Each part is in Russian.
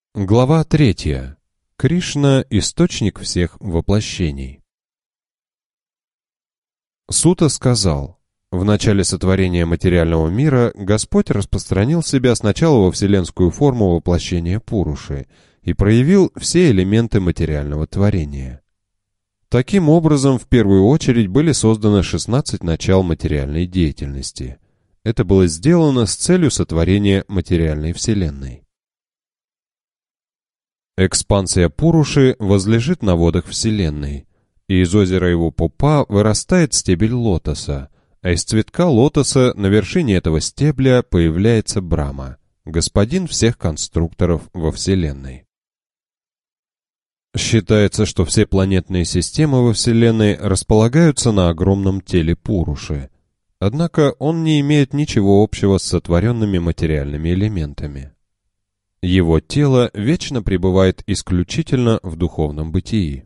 Глава 3. Кришна – источник всех воплощений. Сута сказал: в начале сотворения материального мира Господь распространил себя сначала во вселенскую форму воплощения Пуруши и проявил все элементы материального творения. Таким образом, в первую очередь были созданы 16 начал материальной деятельности. Это было сделано с целью сотворения материальной вселенной. Экспансия Пуруши возлежит на водах Вселенной, и из озера его пупа вырастает стебель лотоса, а из цветка лотоса на вершине этого стебля появляется Брахма, господин всех конструкторов во Вселенной. Считается, что все планетные системы во Вселенной располагаются на огромном теле Пуруши, однако он не имеет ничего общего с сотворенными материальными элементами. Его тело вечно пребывает исключительно в духовном бытии.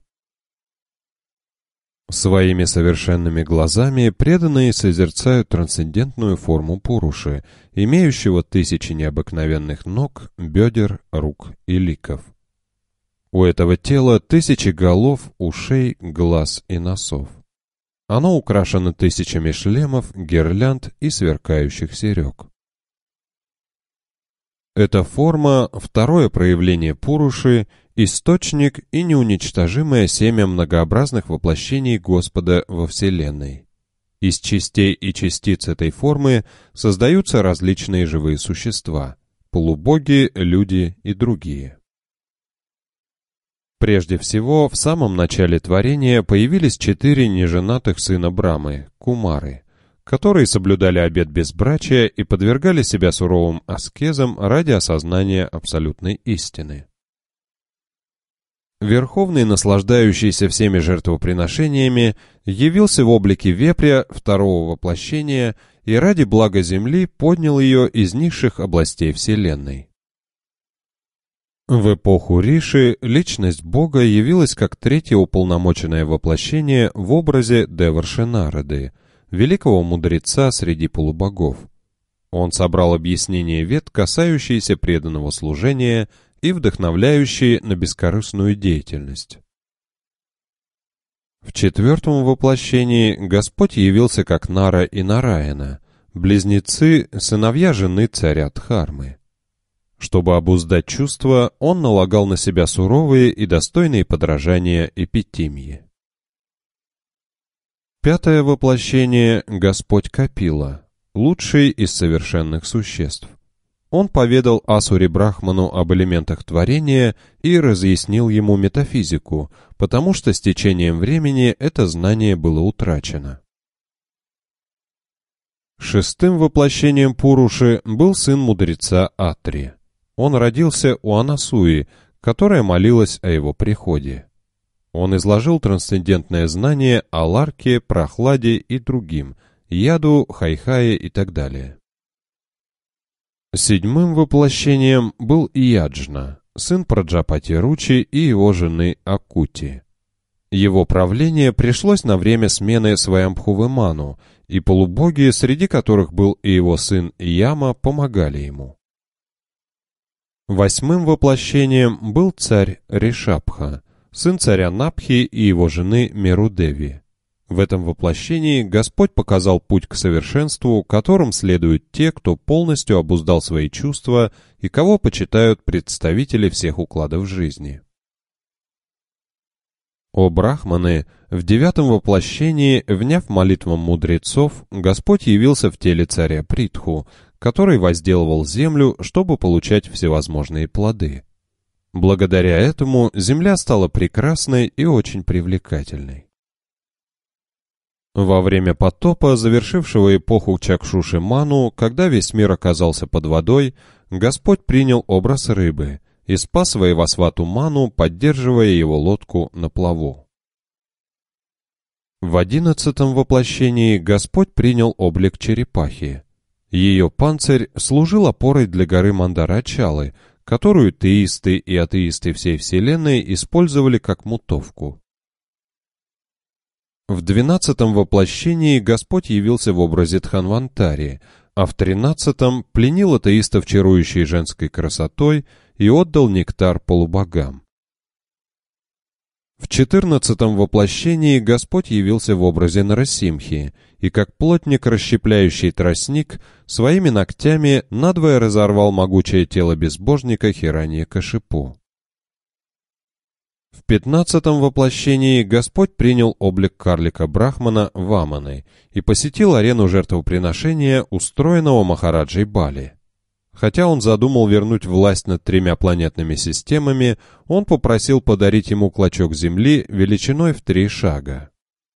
Своими совершенными глазами преданные созерцают трансцендентную форму Пуруши, имеющего тысячи необыкновенных ног, бедер, рук и ликов. У этого тела тысячи голов, ушей, глаз и носов. Оно украшено тысячами шлемов, гирлянд и сверкающих серег. Эта форма – второе проявление Пуруши, источник и неуничтожимое семя многообразных воплощений Господа во Вселенной. Из частей и частиц этой формы создаются различные живые существа – полубоги, люди и другие. Прежде всего, в самом начале творения появились 4 неженатых сына Брамы – Кумары, которые соблюдали обет безбрачия и подвергали себя суровым аскезам ради осознания абсолютной истины. Верховный, наслаждающийся всеми жертвоприношениями, явился в облике вепря второго воплощения и ради блага Земли поднял ее из низших областей Вселенной. В эпоху Риши личность Бога явилась как третье уполномоченное воплощение в образе Деварши Нарады, великого мудреца среди полубогов. Он собрал объяснения вед, касающиеся преданного служения и вдохновляющие на бескорыстную деятельность. В четвертом воплощении Господь явился как Нара и Нараяна, близнецы, сыновья жены царя Дхармы. Чтобы обуздать чувства, он налагал на себя суровые и достойные подражания эпитимии. Пятое воплощение – Господь Капила, лучший из совершенных существ. Он поведал Асуре Брахману об элементах творения и разъяснил ему метафизику, потому что с течением времени это знание было утрачено. Шестым воплощением Пуруши был сын мудреца Атри. Он родился у Анасуи, которая молилась о его приходе. Он изложил трансцендентное знание о Ларке, Прохладе и другим, Яду, Хайхае и так далее. Седьмым воплощением был Яджна, сын Праджапати Ручи и его жены Акути. Его правление пришлось на время смены Сваямбхувы Ману, и полубоги, среди которых был и его сын Яма, помогали ему. Восьмым воплощением был царь Ришабха, сын царя Напхи и его жены Мерудеви. В этом воплощении Господь показал путь к совершенству, которым следуют те, кто полностью обуздал свои чувства и кого почитают представители всех укладов жизни. О брахманы, в девятом воплощении, вняв молитвам мудрецов, Господь явился в теле царя Притху, который возделывал землю, чтобы получать всевозможные плоды. Благодаря этому земля стала прекрасной и очень привлекательной. Во время потопа, завершившего эпоху Чакшуши Ману, когда весь мир оказался под водой, Господь принял образ рыбы и спас Вайвасвату Ману, поддерживая его лодку на плаву. В 11-м воплощении Господь принял облик черепахи. Ее панцирь служил опорой для горы Мандарачалы, которую теисты и атеисты всей Вселенной использовали как мутовку. В 12-м воплощении Господь явился в образе Дханвантари, а в 13-м пленил атеистов чарующей женской красотой и отдал нектар полубогам. В 14-м воплощении Господь явился в образе Нарасимхи, и как плотник, расщепляющий тростник, своими ногтями надвое разорвал могучее тело безбожника Хираньякашипу. В 15-м воплощении Господь принял облик карлика Брахмана Ваманы и посетил арену жертвоприношения, устроенного Махараджей Бали. Хотя он задумал вернуть власть над 3 планетными системами, он попросил подарить ему клочок земли величиной в 3 шага.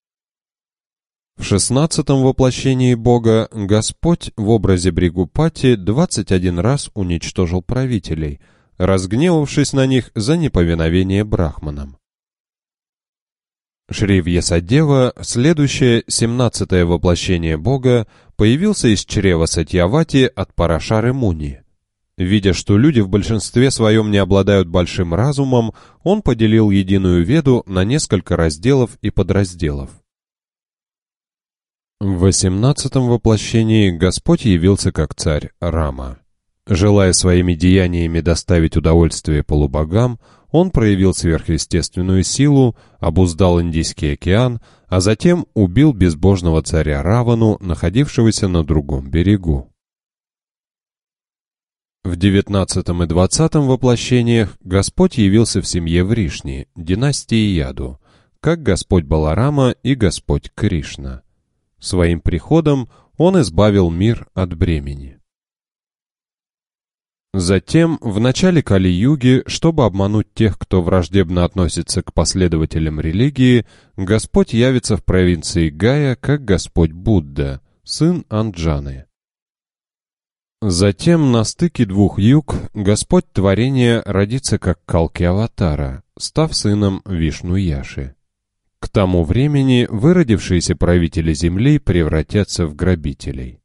В 16-м воплощении Бога Господь в образе Бригупати 21 раз уничтожил правителей, разгневавшись на них за неповиновение брахманам. Шри Вьясадева, следующее 17-е воплощение Бога, появился из чрева Сатьявати от Парашары Муни. Видя, что люди в большинстве своем не обладают большим разумом, он поделил единую Веду на несколько разделов и подразделов. В 18-м воплощении Господь явился как царь Рама. Желая своими деяниями доставить удовольствие полубогам, он проявил сверхъестественную силу, обуздал Индийский океан, а затем убил безбожного царя Равану, находившегося на другом берегу. В 19-м и 20-м воплощениях Господь явился в семье Вришни, династии Яду, как Господь Баларама и Господь Кришна. Своим приходом он избавил мир от бремени. Затем, в начале Кали-юги, чтобы обмануть тех, кто враждебно относится к последователям религии, Господь явится в провинции Гая как Господь Будда, сын Анджаны. Затем, на стыке 2 юг, Господь Творения родится как Калки-аватара, став сыном Вишну-Яши. К тому времени выродившиеся правители земли превратятся в грабителей.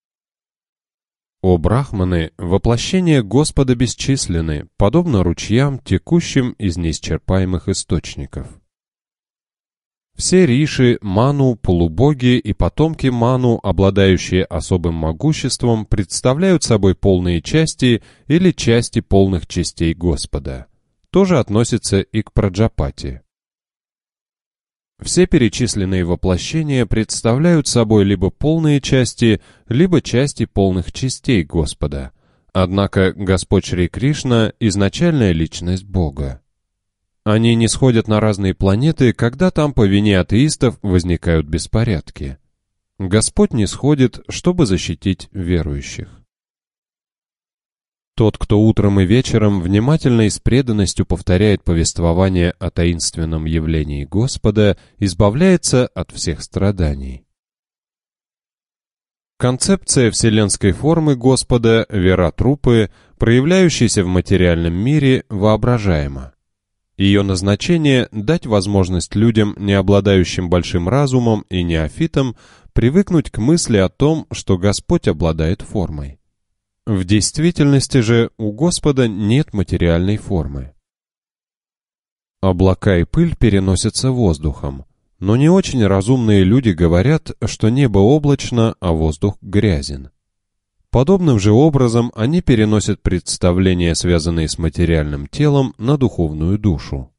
О брахманы, воплощения Господа бесчисленны, подобно ручьям, текущим из неисчерпаемых источников. Все риши, ману, полубоги и потомки ману, обладающие особым могуществом, представляют собой полные части или части полных частей Господа. Тоже относится и к Праджапати. Все перечисленные воплощения представляют собой либо полные части, либо части полных частей Господа. Однако Господь Шри Кришна – изначальная личность Бога. Они не сходят на разные планеты, когда там по вине атеистов возникают беспорядки. Господь не сходит, чтобы защитить верующих. Тот, кто утром и вечером внимательно и с преданностью повторяет повествование о таинственном явлении Господа, избавляется от всех страданий. Концепция вселенской формы Господа, вератрупы, проявляющейся в материальном мире, воображаема. Ее назначение – дать возможность людям, не обладающим большим разумом и неофитам, привыкнуть к мысли о том, что Господь обладает формой. В действительности же у Господа нет материальной формы. Облака и пыль переносятся воздухом, но не очень разумные люди говорят, что небо облачно, а воздух грязен. Подобным же образом они переносят представления, связанные с материальным телом, на духовную душу.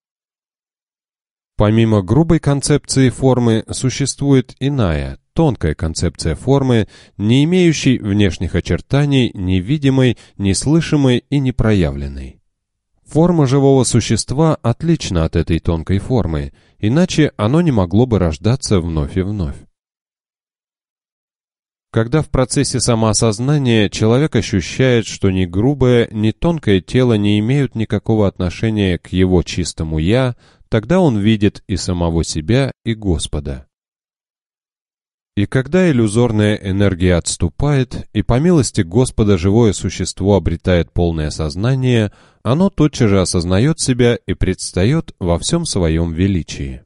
Помимо грубой концепции формы, существует иная, тонкая концепция формы, не имеющей внешних очертаний, невидимой, неслышимой и непроявленной. Форма живого существа отлична от этой тонкой формы, иначе оно не могло бы рождаться вновь и вновь. Когда в процессе самоосознания человек ощущает, что ни грубое, ни тонкое тело не имеют никакого отношения к его чистому «я», тогда он видит и самого себя, и Господа. И когда иллюзорная энергия отступает, и по милости Господа живое существо обретает полное сознание, оно тотчас же осознает себя и предстает во всем своем величии.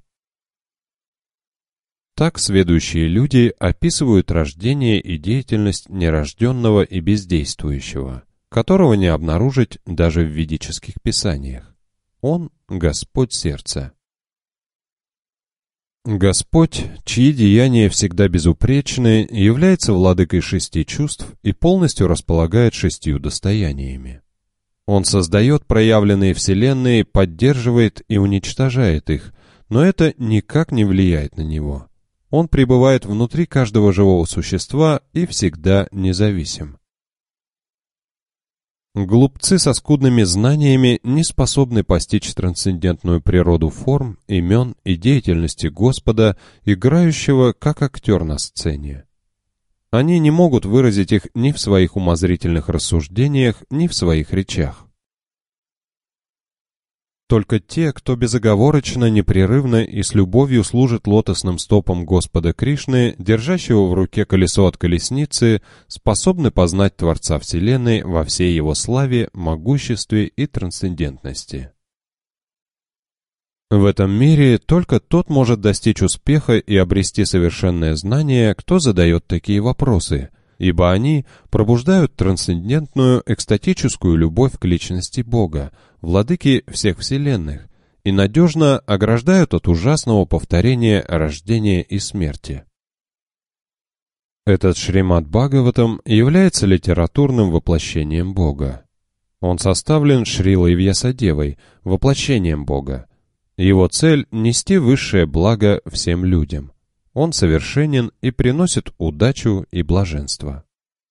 Так сведущие люди описывают рождение и деятельность нерожденного и бездействующего, которого не обнаружить даже в ведических писаниях. Он — Господь сердца. Господь, чьи деяния всегда безупречны, является владыкой 6 чувств и полностью располагает 6 достояниями. Он создает проявленные вселенные, поддерживает и уничтожает их, но это никак не влияет на него. Он пребывает внутри каждого живого существа и всегда независим. Глупцы со скудными знаниями не способны постичь трансцендентную природу форм, имен и деятельности Господа, играющего как актер на сцене. Они не могут выразить их ни в своих умозрительных рассуждениях, ни в своих речах. Только те, кто безоговорочно, непрерывно и с любовью служит лотосным стопам Господа Кришны, держащего в руке колесо от колесницы, способны познать Творца Вселенной во всей его славе, могуществе и трансцендентности. В этом мире только тот может достичь успеха и обрести совершенное знание, кто задает такие вопросы, ибо они пробуждают трансцендентную экстатическую любовь к личности Бога, владыки всех вселенных, и надежно ограждают от ужасного повторения рождения и смерти. Этот Шримад Бхагаватам является литературным воплощением Бога. Он составлен Шрилой Вьясадевой, воплощением Бога. Его цель — нести высшее благо всем людям. Он совершенен и приносит удачу и блаженство.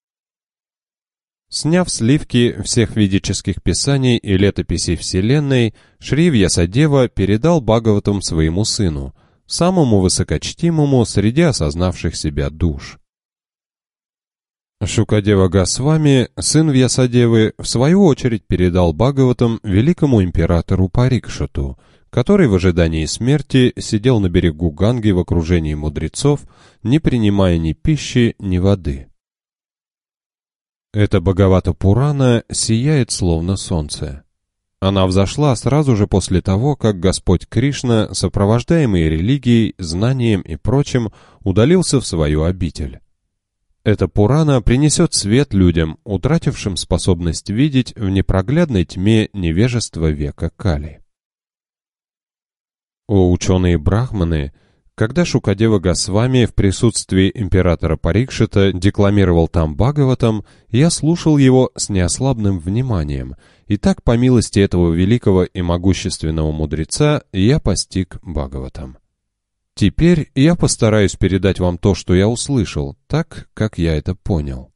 Сняв сливки всех ведических писаний и летописей Вселенной, Шри Вьясадева передал Бхагаватам своему сыну, самому высокочтимому среди осознавших себя душ. Шукадева Госвами, сын Вьясадевы, в свою очередь передал Бхагаватам великому императору Парикшиту, который в ожидании смерти сидел на берегу Ганги в окружении мудрецов, не принимая ни пищи, ни воды. Эта Бхагавата-Пурана сияет словно солнце. Она взошла сразу же после того, как Господь Кришна, сопровождаемый религией, знанием и прочим, удалился в свою обитель. Эта Пурана принесет свет людям, утратившим способность видеть в непроглядной тьме невежества века Кали. О ученые-брахманы, когда Шукадева Госвами в присутствии императора Парикшита декламировал там Бхагаватам, я слушал его с неослабным вниманием, и так, по милости этого великого и могущественного мудреца, я постиг Бхагаватам. Теперь я постараюсь передать вам то, что я услышал, так, как я это понял.